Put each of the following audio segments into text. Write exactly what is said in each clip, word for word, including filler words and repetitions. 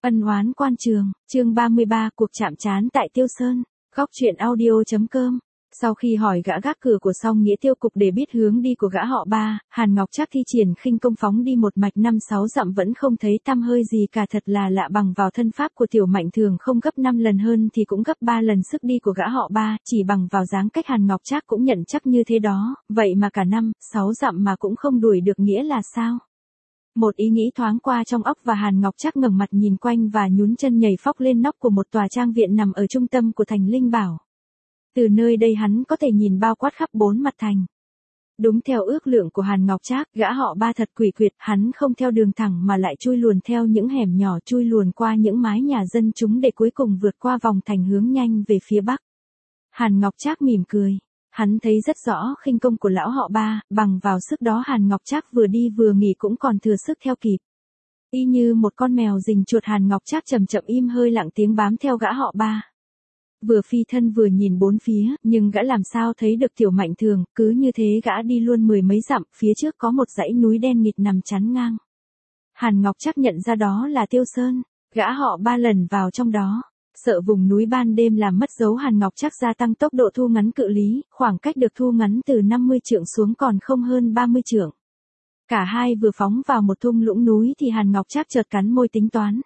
Ân oán quan trường, chương ba mươi ba, cuộc chạm trán tại Tiêu Sơn, góc truyện audio chấm com. Sau khi hỏi gã gác cửa của Song Nghĩa Tiêu Cục để biết hướng đi của gã họ Ba, Hàn Ngọc Trác thi triển khinh công phóng đi một mạch năm sáu dặm vẫn không thấy tăm hơi gì cả, thật là lạ, bằng vào thân pháp của Tiểu Mạnh Thường không gấp năm lần hơn thì cũng gấp ba lần sức đi của gã họ Ba, chỉ bằng vào dáng cách Hàn Ngọc Trác cũng nhận chắc như thế đó, vậy mà cả năm, sáu dặm mà cũng không đuổi được nghĩa là sao? Một ý nghĩ thoáng qua trong óc và Hàn Ngọc Trác ngẩng mặt nhìn quanh và nhún chân nhảy phóc lên nóc của một tòa trang viện nằm ở trung tâm của thành Linh Bảo. Từ nơi đây hắn có thể nhìn bao quát khắp bốn mặt thành. Đúng theo ước lượng của Hàn Ngọc Trác, gã họ Ba thật quỷ quyệt, hắn không theo đường thẳng mà lại chui luồn theo những hẻm nhỏ, chui luồn qua những mái nhà dân chúng để cuối cùng vượt qua vòng thành hướng nhanh về phía bắc. Hàn Ngọc Trác mỉm cười. Hắn thấy rất rõ khinh công của lão họ Ba, bằng vào sức đó Hàn Ngọc Trác vừa đi vừa nghỉ cũng còn thừa sức theo kịp. Y như một con mèo rình chuột, Hàn Ngọc Trác chậm chậm im hơi lặng tiếng bám theo gã họ Ba. Vừa phi thân vừa nhìn bốn phía, nhưng gã làm sao thấy được Tiểu Mạnh Thường, cứ như thế gã đi luôn mười mấy dặm, phía trước có một dãy núi đen nghịt nằm chắn ngang. Hàn Ngọc Trác nhận ra đó là Tiêu Sơn, gã họ Ba lần vào trong đó. Sợ vùng núi ban đêm làm mất dấu, Hàn Ngọc Trác gia tăng tốc độ thu ngắn cự lý, khoảng cách được thu ngắn từ năm mươi trượng xuống còn không hơn ba mươi trượng. Cả hai vừa phóng vào một thung lũng núi thì Hàn Ngọc Trác chợt cắn môi tính toán.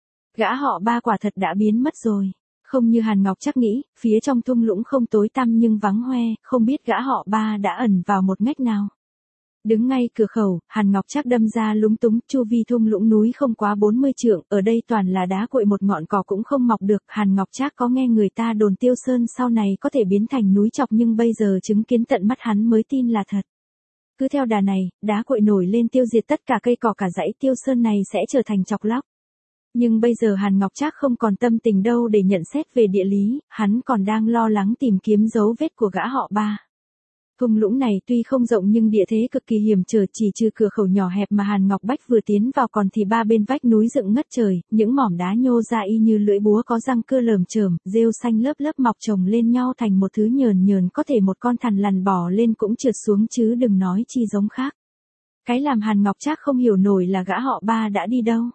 Gã họ Ba quả thật đã biến mất rồi. Không như Hàn Ngọc Trác nghĩ, phía trong thung lũng không tối tăm nhưng vắng hoe, không biết gã họ Ba đã ẩn vào một ngách nào. Đứng ngay cửa khẩu, Hàn Ngọc Trác đâm ra lúng túng, chu vi thung lũng núi không quá bốn mươi trượng, ở đây toàn là đá cuội, một ngọn cỏ cũng không mọc được. Hàn Ngọc Trác có nghe người ta đồn Tiêu Sơn sau này có thể biến thành núi chọc, nhưng bây giờ chứng kiến tận mắt hắn mới tin là thật. Cứ theo đà này, đá cuội nổi lên tiêu diệt tất cả cây cỏ, cả dãy Tiêu Sơn này sẽ trở thành chọc lóc. Nhưng bây giờ Hàn Ngọc Trác không còn tâm tình đâu để nhận xét về địa lý, hắn còn đang lo lắng tìm kiếm dấu vết của gã họ Ba. Thung lũng này tuy không rộng nhưng địa thế cực kỳ hiểm trở, chỉ trừ cửa khẩu nhỏ hẹp mà Hàn Ngọc Bách vừa tiến vào còn thì ba bên vách núi dựng ngất trời, những mỏm đá nhô ra y như lưỡi búa có răng cưa lởm chởm, rêu xanh lớp lớp mọc chồng lên nhau thành một thứ nhờn nhờn, có thể một con thằn lằn bò lên cũng trượt xuống chứ đừng nói chi giống khác. Cái làm Hàn Ngọc Trác không hiểu nổi là gã họ Ba đã đi đâu.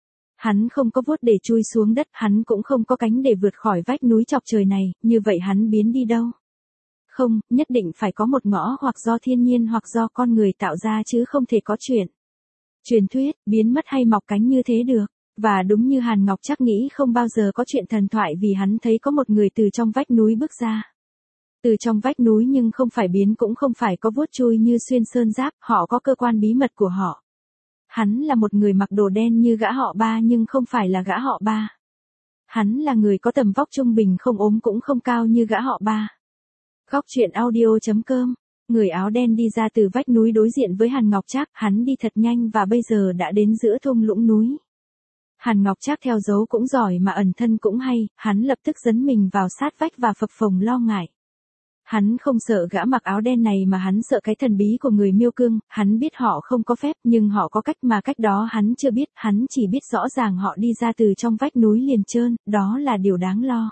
Hắn không có vuốt để chui xuống đất, hắn cũng không có cánh để vượt khỏi vách núi chọc trời này, như vậy hắn biến đi đâu? Không, nhất định phải có một ngõ, hoặc do thiên nhiên hoặc do con người tạo ra chứ không thể có chuyện. Truyền thuyết, biến mất hay mọc cánh như thế được. Và đúng như Hàn Ngọc Trác nghĩ, không bao giờ có chuyện thần thoại, vì hắn thấy có một người từ trong vách núi bước ra. Từ trong vách núi nhưng không phải biến cũng không phải có vuốt chui như xuyên sơn giáp, họ có cơ quan bí mật của họ. Hắn là một người mặc đồ đen như gã họ Ba nhưng không phải là gã họ Ba. Hắn là người có tầm vóc trung bình, không ốm cũng không cao như gã họ Ba. Góc truyện audio chấm com. Người áo đen đi ra từ vách núi đối diện với Hàn Ngọc Trác, hắn đi thật nhanh và bây giờ đã đến giữa thung lũng núi. Hàn Ngọc Trác theo dấu cũng giỏi mà ẩn thân cũng hay, hắn lập tức dấn mình vào sát vách và phập phồng lo ngại. Hắn không sợ gã mặc áo đen này mà hắn sợ cái thần bí của người Miêu Cương, hắn biết họ không có phép nhưng họ có cách mà cách đó hắn chưa biết, hắn chỉ biết rõ ràng họ đi ra từ trong vách núi liền trơn, đó là điều đáng lo.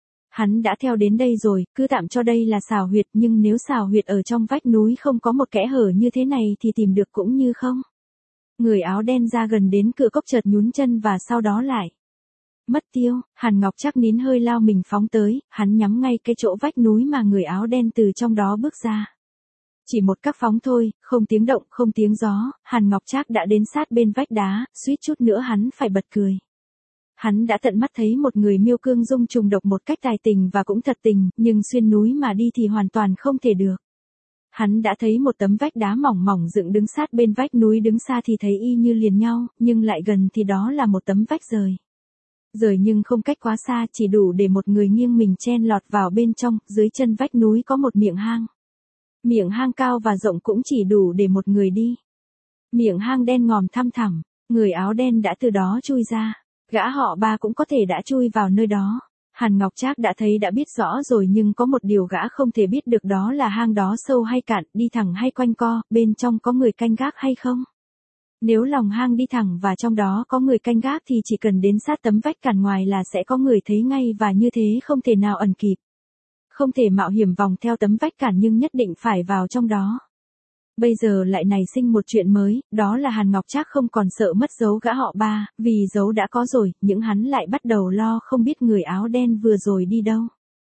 Hắn đã theo đến đây rồi, cứ tạm cho đây là xào huyệt, nhưng nếu xào huyệt ở trong vách núi không có một kẽ hở như thế này thì tìm được cũng như không. Người áo đen ra gần đến cửa cốc chợt nhún chân và sau đó lại mất tiêu. Hàn Ngọc Trác nín hơi lao mình phóng tới, hắn nhắm ngay cái chỗ vách núi mà người áo đen từ trong đó bước ra. Chỉ một các phóng thôi, không tiếng động, không tiếng gió, Hàn Ngọc Trác đã đến sát bên vách đá, suýt chút nữa hắn phải bật cười. Hắn đã tận mắt thấy một người Miêu Cương dung trùng độc một cách tài tình và cũng thật tình, nhưng xuyên núi mà đi thì hoàn toàn không thể được. Hắn đã thấy một tấm vách đá mỏng mỏng dựng đứng sát bên vách núi, đứng xa thì thấy y như liền nhau, nhưng lại gần thì đó là một tấm vách rời. Rời nhưng không cách quá xa, chỉ đủ để một người nghiêng mình chen lọt vào bên trong, dưới chân vách núi có một miệng hang. Miệng hang cao và rộng cũng chỉ đủ để một người đi. Miệng hang đen ngòm thăm thẳm, người áo đen đã từ đó chui ra. Gã họ Ba cũng có thể đã chui vào nơi đó. Hàn Ngọc Trác đã thấy đã biết rõ rồi, nhưng có một điều gã không thể biết được, đó là hang đó sâu hay cạn, đi thẳng hay quanh co, bên trong có người canh gác hay không. Nếu lòng hang đi thẳng và trong đó có người canh gác thì chỉ cần đến sát tấm vách cản ngoài là sẽ có người thấy ngay, và như thế không thể nào ẩn kịp. Không thể mạo hiểm vòng theo tấm vách cản nhưng nhất định phải vào trong đó. Bây giờ lại nảy sinh một chuyện mới, đó là Hàn Ngọc Trác không còn sợ mất dấu gã họ Ba, vì dấu đã có rồi, những hắn lại bắt đầu lo không biết người áo đen vừa rồi đi đâu.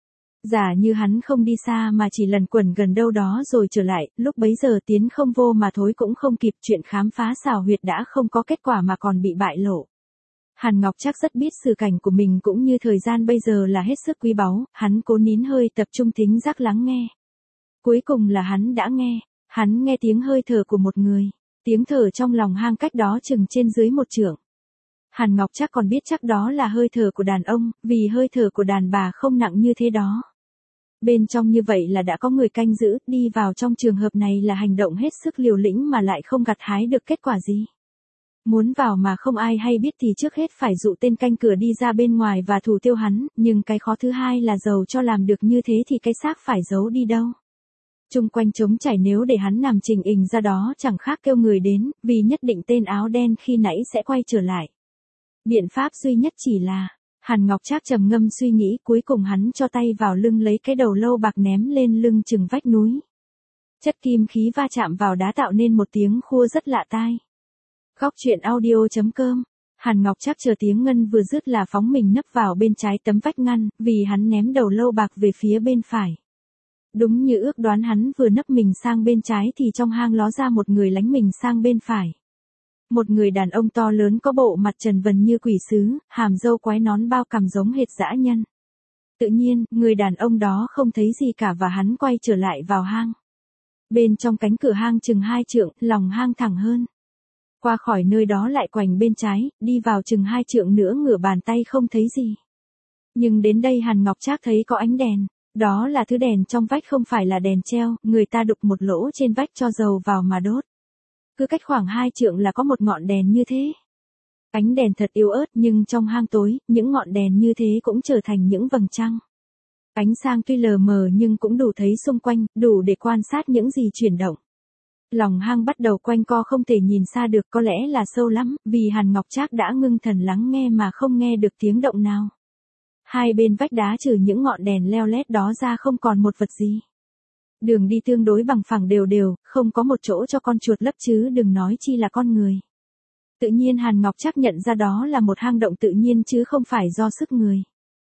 Giả như hắn không đi xa mà chỉ lần quẩn gần đâu đó rồi trở lại, lúc bấy giờ tiến không vô mà thối cũng không kịp, chuyện khám phá xảo huyệt đã không có kết quả mà còn bị bại lộ. Hàn Ngọc Trác rất biết sự cảnh của mình cũng như thời gian bây giờ là hết sức quý báu, hắn cố nín hơi tập trung thính giác lắng nghe. Cuối cùng là hắn đã nghe, hắn nghe tiếng hơi thở của một người, tiếng thở trong lòng hang cách đó chừng trên dưới một trượng. Hàn Ngọc Trác còn biết chắc đó là hơi thở của đàn ông, vì hơi thở của đàn bà không nặng như thế đó. Bên trong như vậy là đã có người canh giữ, đi vào trong trường hợp này là hành động hết sức liều lĩnh mà lại không gặt hái được kết quả gì. Muốn vào mà không ai hay biết thì trước hết phải dụ tên canh cửa đi ra bên ngoài và thủ tiêu hắn, nhưng cái khó thứ hai là dầu cho làm được như thế thì cái xác phải giấu đi đâu. Chung quanh trống trải, nếu để hắn nằm trình ình ra đó chẳng khác kêu người đến, vì nhất định tên áo đen khi nãy sẽ quay trở lại. Biện pháp duy nhất chỉ là, Hàn Ngọc Trác trầm ngâm suy nghĩ, cuối cùng hắn cho tay vào lưng lấy cái đầu lâu bạc ném lên lưng chừng vách núi. Chất kim khí va chạm vào đá tạo nên một tiếng khua rất lạ tai. Góc truyện audio chấm com. Hàn Ngọc Trác chờ tiếng ngân vừa dứt là phóng mình nấp vào bên trái tấm vách ngăn, vì hắn ném đầu lâu bạc về phía bên phải. Đúng như ước đoán, hắn vừa nấp mình sang bên trái thì trong hang ló ra một người lánh mình sang bên phải. Một người đàn ông to lớn có bộ mặt trần vần như quỷ sứ, hàm râu quái nón bao cằm giống hệt dã nhân. Tự nhiên, người đàn ông đó không thấy gì cả và hắn quay trở lại vào hang. Bên trong cánh cửa hang chừng hai trượng, lòng hang thẳng hơn. Qua khỏi nơi đó lại quành bên trái, đi vào chừng hai trượng nữa ngửa bàn tay không thấy gì. Nhưng đến đây Hàn Ngọc Trác thấy có ánh đèn. Đó là thứ đèn trong vách, không phải là đèn treo, người ta đục một lỗ trên vách cho dầu vào mà đốt. Cứ cách khoảng hai trượng là có một ngọn đèn như thế. Ánh đèn thật yếu ớt nhưng trong hang tối, những ngọn đèn như thế cũng trở thành những vầng trăng. Ánh sáng tuy lờ mờ nhưng cũng đủ thấy xung quanh, đủ để quan sát những gì chuyển động. Lòng hang bắt đầu quanh co không thể nhìn xa được, có lẽ là sâu lắm, vì Hàn Ngọc Trác đã ngưng thần lắng nghe mà không nghe được tiếng động nào. Hai bên vách đá trừ những ngọn đèn leo lét đó ra không còn một vật gì. Đường đi tương đối bằng phẳng đều đều, không có một chỗ cho con chuột lấp chứ đừng nói chi là con người. Tự nhiên Hàn Ngọc Trác nhận ra đó là một hang động tự nhiên chứ không phải do sức người.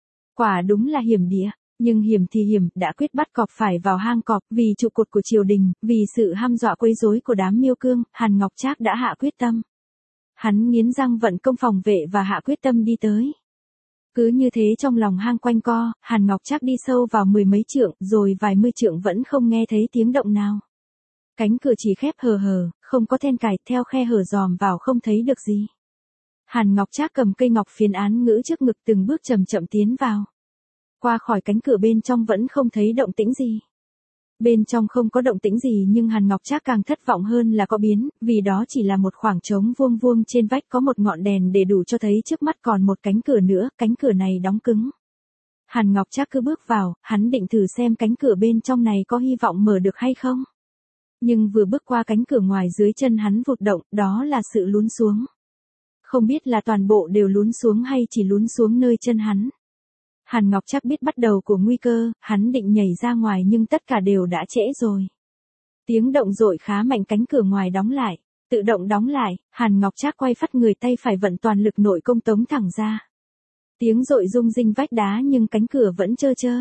Quả đúng là hiểm địa, nhưng hiểm thì hiểm, đã quyết bắt cọp phải vào hang cọp, vì trụ cột của triều đình, vì sự hăm dọa quấy rối của đám miêu cương, Hàn Ngọc Trác đã hạ quyết tâm. Hắn nghiến răng vận công phòng vệ và hạ quyết tâm đi tới. Cứ như thế trong lòng hang quanh co, Hàn Ngọc Trác đi sâu vào mười mấy trượng, rồi vài mươi trượng vẫn không nghe thấy tiếng động nào. Cánh cửa chỉ khép hờ hờ, không có then cài, theo khe hở dòm vào không thấy được gì. Hàn Ngọc Trác cầm cây ngọc phiến án ngữ trước ngực từng bước chậm chậm tiến vào. Qua khỏi cánh cửa bên trong vẫn không thấy động tĩnh gì. Bên trong không có động tĩnh gì nhưng Hàn Ngọc Trác càng thất vọng hơn là có biến, vì đó chỉ là một khoảng trống vuông vuông, trên vách có một ngọn đèn để đủ cho thấy trước mắt còn một cánh cửa nữa, cánh cửa này đóng cứng. Hàn Ngọc Trác cứ bước vào, hắn định thử xem cánh cửa bên trong này có hy vọng mở được hay không. Nhưng vừa bước qua cánh cửa ngoài dưới chân hắn vụt động, đó là sự lún xuống. Không biết là toàn bộ đều lún xuống hay chỉ lún xuống nơi chân hắn. Hàn Ngọc Trác biết bắt đầu của nguy cơ, hắn định nhảy ra ngoài nhưng tất cả đều đã trễ rồi. Tiếng động dội khá mạnh, cánh cửa ngoài đóng lại, tự động đóng lại, Hàn Ngọc Trác quay phắt người, tay phải vận toàn lực nội công tống thẳng ra. Tiếng dội rung rinh vách đá nhưng cánh cửa vẫn trơ trơ.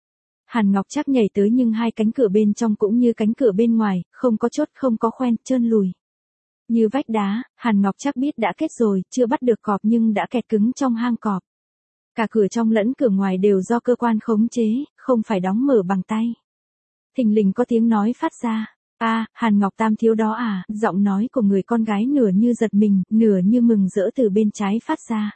Hàn Ngọc Trác nhảy tới nhưng hai cánh cửa bên trong cũng như cánh cửa bên ngoài, không có chốt, không có khoen, trơn lùi. Như vách đá, Hàn Ngọc Trác biết đã kết rồi, chưa bắt được cọp nhưng đã kẹt cứng trong hang cọp. Cả cửa trong lẫn cửa ngoài đều do cơ quan khống chế, không phải đóng mở bằng tay. Thình lình có tiếng nói phát ra. A, à, Hàn Ngọc Tam thiếu đó à, giọng nói của người con gái nửa như giật mình, nửa như mừng rỡ từ bên trái phát ra.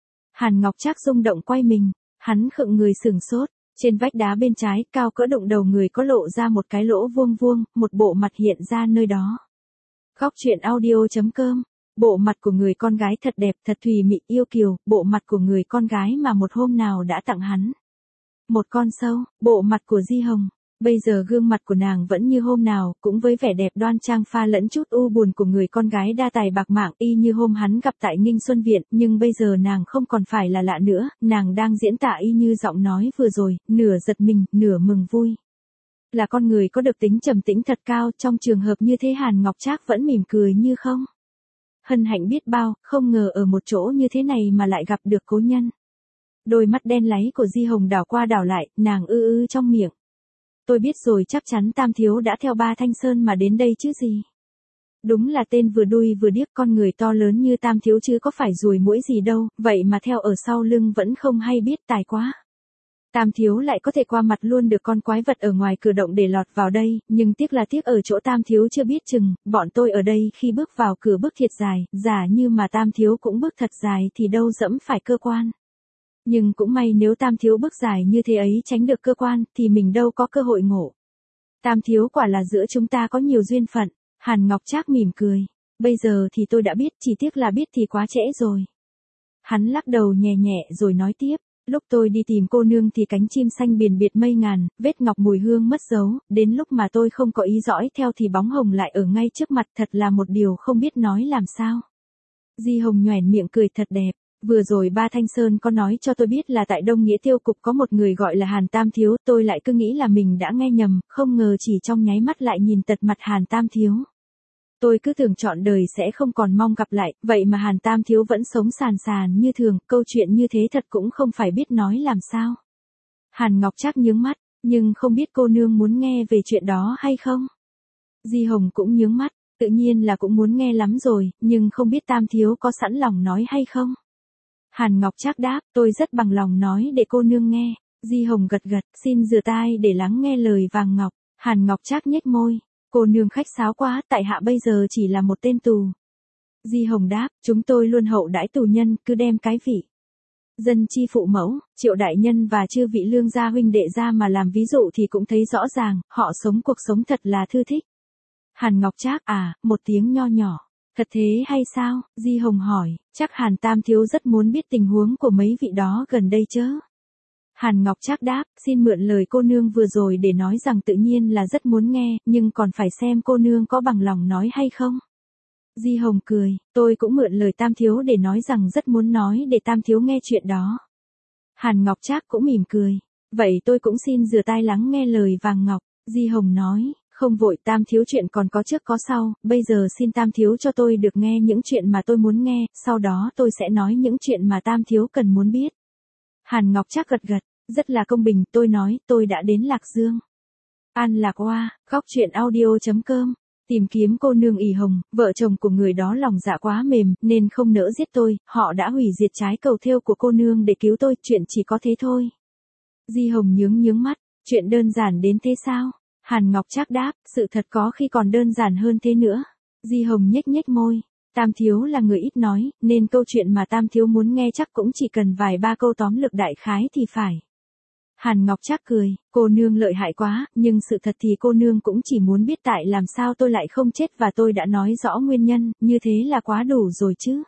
Hàn Ngọc Trác rung động quay mình, hắn khựng người sửng sốt, trên vách đá bên trái, cao cỡ đụng đầu người có lộ ra một cái lỗ vuông vuông, một bộ mặt hiện ra nơi đó. Góc truyện audio chấm com. Bộ mặt của người con gái thật đẹp, thật thùy mị yêu kiều, bộ mặt của người con gái mà một hôm nào đã tặng hắn một con sâu, bộ mặt của Di Hồng. Bây giờ gương mặt của nàng vẫn như hôm nào, cũng với vẻ đẹp đoan trang pha lẫn chút u buồn của người con gái đa tài bạc mạng, y như hôm hắn gặp tại Nghinh Xuân Viện, nhưng bây giờ nàng không còn phải là lạ nữa, nàng đang diễn tả y như giọng nói vừa rồi, nửa giật mình, nửa mừng vui. Là con người có được tính trầm tĩnh thật cao, trong trường hợp như thế Hàn Ngọc Trác vẫn mỉm cười như không. Hân hạnh biết bao, không ngờ ở một chỗ như thế này mà lại gặp được cố nhân. Đôi mắt đen láy của Di Hồng đảo qua đảo lại, nàng ư ư trong miệng. Tôi biết rồi, chắc chắn Tam thiếu đã theo Ba Thanh Sơn mà đến đây chứ gì. Đúng là tên vừa đuôi vừa điếc, con người to lớn như Tam thiếu chứ có phải ruồi muỗi gì đâu, vậy mà theo ở sau lưng vẫn không hay biết, tài quá. Tam thiếu lại có thể qua mặt luôn được con quái vật ở ngoài cửa động để lọt vào đây, nhưng tiếc là tiếc ở chỗ Tam thiếu chưa biết chừng, bọn tôi ở đây khi bước vào cửa bước thiệt dài, giả như mà Tam thiếu cũng bước thật dài thì đâu dẫm phải cơ quan. Nhưng cũng may nếu Tam thiếu bước dài như thế ấy tránh được cơ quan, thì mình đâu có cơ hội ngộ. Tam thiếu quả là giữa chúng ta có nhiều duyên phận. Hàn Ngọc Trác mỉm cười. Bây giờ thì tôi đã biết, chỉ tiếc là biết thì quá trễ rồi. Hắn lắc đầu nhẹ nhẹ rồi nói tiếp. Lúc tôi đi tìm cô nương thì cánh chim xanh biển biệt mây ngàn, vết ngọc mùi hương mất dấu, đến lúc mà tôi không có ý dõi theo thì bóng hồng lại ở ngay trước mặt, thật là một điều không biết nói làm sao. Di Hồng nhoẻn miệng cười thật đẹp. Vừa rồi Ba Thanh Sơn có nói cho tôi biết là tại Đông Nghĩa Tiêu Cục có một người gọi là Hàn Tam thiếu, tôi lại cứ nghĩ là mình đã nghe nhầm, không ngờ chỉ trong nháy mắt lại nhìn tật mặt Hàn Tam thiếu. Tôi cứ tưởng trọn đời sẽ không còn mong gặp lại, vậy mà Hàn Tam thiếu vẫn sống sàn sàn như thường, câu chuyện như thế thật cũng không phải biết nói làm sao. Hàn Ngọc Trác nhướng mắt, nhưng không biết cô nương muốn nghe về chuyện đó hay không? Di Hồng cũng nhướng mắt, tự nhiên là cũng muốn nghe lắm rồi, nhưng không biết Tam thiếu có sẵn lòng nói hay không? Hàn Ngọc Trác đáp, tôi rất bằng lòng nói để cô nương nghe. Di Hồng gật gật, xin rửa tai để lắng nghe lời vàng ngọc. Hàn Ngọc Trác nhếch môi, cô nương khách sáo quá, tại hạ bây giờ chỉ là một tên tù. Di Hồng đáp, chúng tôi luôn hậu đãi tù nhân, cứ đem cái vị dân chi phụ mẫu, Triệu đại nhân và chư vị lương gia huynh đệ ra mà làm ví dụ thì cũng thấy rõ ràng, họ sống cuộc sống thật là thư thích. Hàn Ngọc Trác, à, một tiếng nho nhỏ. Thật thế hay sao? Di Hồng hỏi, chắc Hàn Tam thiếu rất muốn biết tình huống của mấy vị đó gần đây chớ. Hàn Ngọc Trác đáp, xin mượn lời cô nương vừa rồi để nói rằng tự nhiên là rất muốn nghe, nhưng còn phải xem cô nương có bằng lòng nói hay không. Di Hồng cười, tôi cũng mượn lời Tam thiếu để nói rằng rất muốn nói để Tam thiếu nghe chuyện đó. Hàn Ngọc Trác cũng mỉm cười, vậy tôi cũng xin rửa tai lắng nghe lời vàng ngọc. Di Hồng nói, không vội, Tam thiếu chuyện còn có trước có sau, bây giờ xin Tam thiếu cho tôi được nghe những chuyện mà tôi muốn nghe, sau đó tôi sẽ nói những chuyện mà Tam thiếu cần muốn biết. Hàn Ngọc Trác gật gật, rất là công bình, tôi nói, tôi đã đến Lạc Dương. An Lạc Oa, góc truyện audio chấm com, tìm kiếm cô nương ỷ hồng, vợ chồng của người đó lòng dạ quá mềm, nên không nỡ giết tôi, họ đã hủy diệt trái cầu thêu của cô nương để cứu tôi, chuyện chỉ có thế thôi. Di Hồng nhướng nhướng mắt, chuyện đơn giản đến thế sao? Hàn Ngọc Trác đáp, sự thật có khi còn đơn giản hơn thế nữa. Di Hồng nhếch nhếch môi, Tam thiếu là người ít nói, nên câu chuyện mà Tam thiếu muốn nghe chắc cũng chỉ cần vài ba câu tóm lược đại khái thì phải. Hàn Ngọc Trác cười, cô nương lợi hại quá, nhưng sự thật thì cô nương cũng chỉ muốn biết tại làm sao tôi lại không chết và tôi đã nói rõ nguyên nhân, như thế là quá đủ rồi chứ.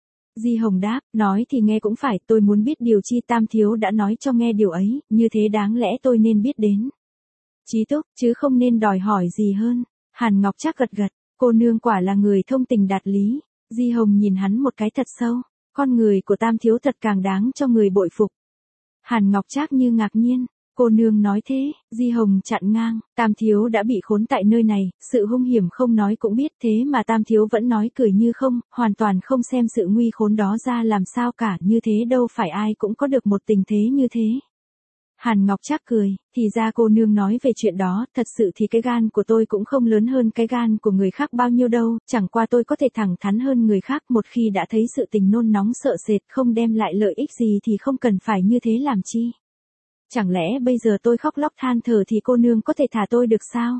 Di Hồng đáp, nói thì nghe cũng phải, tôi muốn biết điều chi Tam thiếu đã nói cho nghe điều ấy, như thế đáng lẽ tôi nên biết đến. Chí túc, chứ không nên đòi hỏi gì hơn. Hàn Ngọc Trác gật gật, cô nương quả là người thông tình đạt lý. Di Hồng nhìn hắn một cái thật sâu, con người của Tam thiếu thật càng đáng cho người bội phục. Hàn Ngọc Trác như ngạc nhiên, cô nương nói thế, Di Hồng chặn ngang, Tam thiếu đã bị khốn tại nơi này, sự hung hiểm không nói cũng biết, thế mà Tam thiếu vẫn nói cười như không, hoàn toàn không xem sự nguy khốn đó ra làm sao cả, như thế đâu phải ai cũng có được một tình thế như thế. Hàn Ngọc Trác cười, thì ra cô nương nói về chuyện đó, thật sự thì cái gan của tôi cũng không lớn hơn cái gan của người khác bao nhiêu đâu, chẳng qua tôi có thể thẳng thắn hơn người khác, một khi đã thấy sự tình nôn nóng sợ sệt không đem lại lợi ích gì thì không cần phải như thế làm chi. Chẳng lẽ bây giờ tôi khóc lóc than thở thì cô nương có thể thả tôi được sao?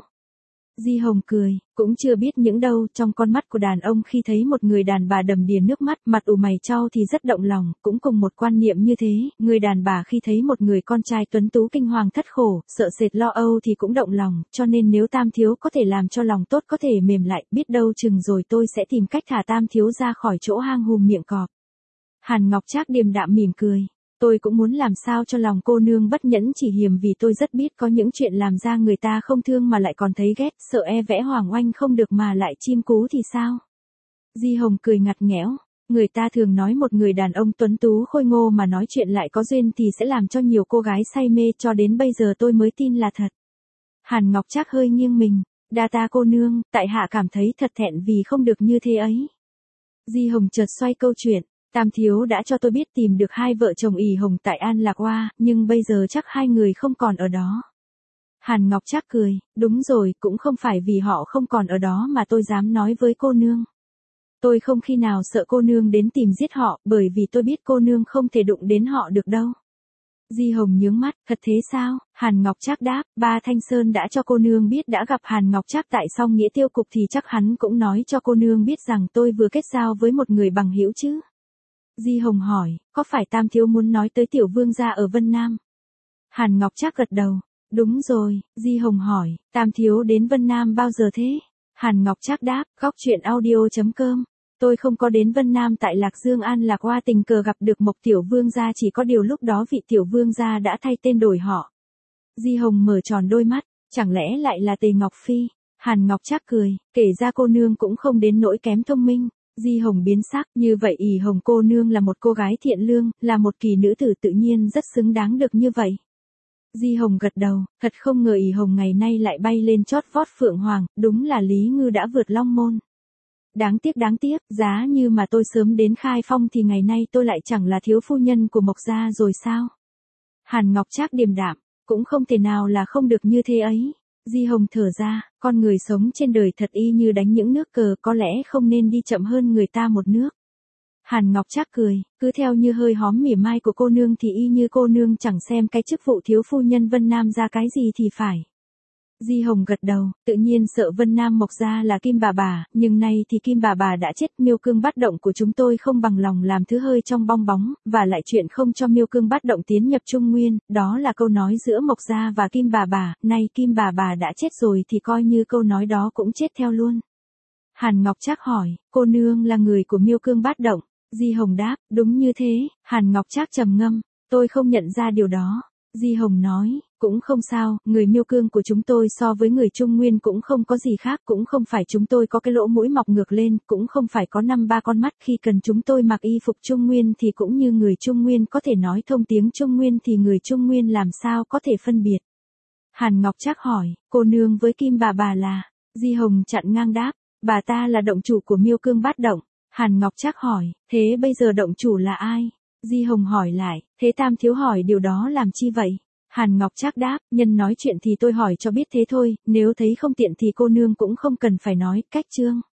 Di Hồng cười, cũng chưa biết những đâu, trong con mắt của đàn ông khi thấy một người đàn bà đầm đìa nước mắt, mặt ủ mày chau thì rất động lòng, cũng cùng một quan niệm như thế, người đàn bà khi thấy một người con trai tuấn tú kinh hoàng thất khổ, sợ sệt lo âu thì cũng động lòng, cho nên nếu Tam thiếu có thể làm cho lòng tốt có thể mềm lại, biết đâu chừng rồi tôi sẽ tìm cách thả Tam thiếu ra khỏi chỗ hang hùm miệng cọp. Hàn Ngọc Trác điềm đạm mỉm cười. Tôi cũng muốn làm sao cho lòng cô nương bất nhẫn chỉ hiềm vì tôi rất biết có những chuyện làm ra người ta không thương mà lại còn thấy ghét, sợ e vẽ hoàng oanh không được mà lại chim cú thì sao? Di Hồng cười ngặt nghẽo, người ta thường nói một người đàn ông tuấn tú khôi ngô mà nói chuyện lại có duyên thì sẽ làm cho nhiều cô gái say mê, cho đến bây giờ tôi mới tin là thật. Hàn Ngọc Trác hơi nghiêng mình, đa ta cô nương, tại hạ cảm thấy thật thẹn vì không được như thế ấy. Di Hồng chợt xoay câu chuyện, Tam thiếu đã cho tôi biết tìm được hai vợ chồng ỷ Hồng tại An Lạc Oa, nhưng bây giờ chắc hai người không còn ở đó. Hàn Ngọc Trác cười, đúng rồi, cũng không phải vì họ không còn ở đó mà tôi dám nói với cô nương. Tôi không khi nào sợ cô nương đến tìm giết họ, bởi vì tôi biết cô nương không thể đụng đến họ được đâu. Di Hồng nhướng mắt, thật thế sao? Hàn Ngọc Trác đáp, ba Thanh Sơn đã cho cô nương biết đã gặp Hàn Ngọc Trác tại Song Nghĩa Tiêu Cục thì chắc hắn cũng nói cho cô nương biết rằng tôi vừa kết giao với một người bằng hữu chứ. Di Hồng hỏi, có phải Tam thiếu muốn nói tới tiểu vương gia ở Vân Nam? Hàn Ngọc Trác gật đầu, đúng rồi. Di Hồng hỏi, Tam thiếu đến Vân Nam bao giờ thế? Hàn Ngọc Trác đáp, góc truyện audio chấm com. Tôi không có đến Vân Nam, tại Lạc Dương An Lạc Oa tình cờ gặp được Mộc tiểu vương gia, chỉ có điều lúc đó vị tiểu vương gia đã thay tên đổi họ. Di Hồng mở tròn đôi mắt, chẳng lẽ lại là Tề Ngọc Phi? Hàn Ngọc Trác cười, kể ra cô nương cũng không đến nỗi kém thông minh. Di Hồng biến sắc, như vậy ỷ Hồng cô nương là một cô gái thiện lương, là một kỳ nữ tử tự nhiên rất xứng đáng được như vậy. Di Hồng gật đầu, thật không ngờ ỷ Hồng ngày nay lại bay lên chót vót Phượng Hoàng, đúng là Lý Ngư đã vượt long môn. Đáng tiếc đáng tiếc, giá như mà tôi sớm đến Khai Phong thì ngày nay tôi lại chẳng là thiếu phu nhân của Mộc gia rồi sao? Hàn Ngọc Trác điềm đạm, cũng không thể nào là không được như thế ấy. Di Hồng thở ra, con người sống trên đời thật y như đánh những nước cờ, có lẽ không nên đi chậm hơn người ta một nước. Hàn Ngọc Trác cười, cứ theo như hơi hóm mỉa mai của cô nương thì y như cô nương chẳng xem cái chức vụ thiếu phu nhân Vân Nam ra cái gì thì phải. Di Hồng gật đầu, tự nhiên sợ Vân Nam Mộc gia là Kim bà bà, nhưng nay thì Kim bà bà đã chết, Miêu Cương Bát Động của chúng tôi không bằng lòng làm thứ hơi trong bong bóng, và lại chuyện không cho Miêu Cương Bát Động tiến nhập Trung Nguyên, đó là câu nói giữa Mộc gia và Kim bà bà, nay Kim bà bà đã chết rồi thì coi như câu nói đó cũng chết theo luôn. Hàn Ngọc Trác hỏi, cô nương là người của Miêu Cương Bát Động? Di Hồng đáp, đúng như thế. Hàn Ngọc Trác trầm ngâm, tôi không nhận ra điều đó. Di Hồng nói, cũng không sao, người Miêu Cương của chúng tôi so với người Trung Nguyên cũng không có gì khác, cũng không phải chúng tôi có cái lỗ mũi mọc ngược lên, cũng không phải có năm ba con mắt, khi cần chúng tôi mặc y phục Trung Nguyên thì cũng như người Trung Nguyên có thể nói thông tiếng Trung Nguyên thì người Trung Nguyên làm sao có thể phân biệt. Hàn Ngọc Trác hỏi, cô nương với Kim bà bà là? Di Hồng chặn ngang đáp, bà ta là động chủ của Miêu Cương Bát Động. Hàn Ngọc Trác hỏi, thế bây giờ động chủ là ai? Di Hồng hỏi lại, thế Tam thiếu hỏi điều đó làm chi vậy? Hàn Ngọc Trác đáp, nhân nói chuyện thì tôi hỏi cho biết thế thôi, nếu thấy không tiện thì cô nương cũng không cần phải nói, cách chương.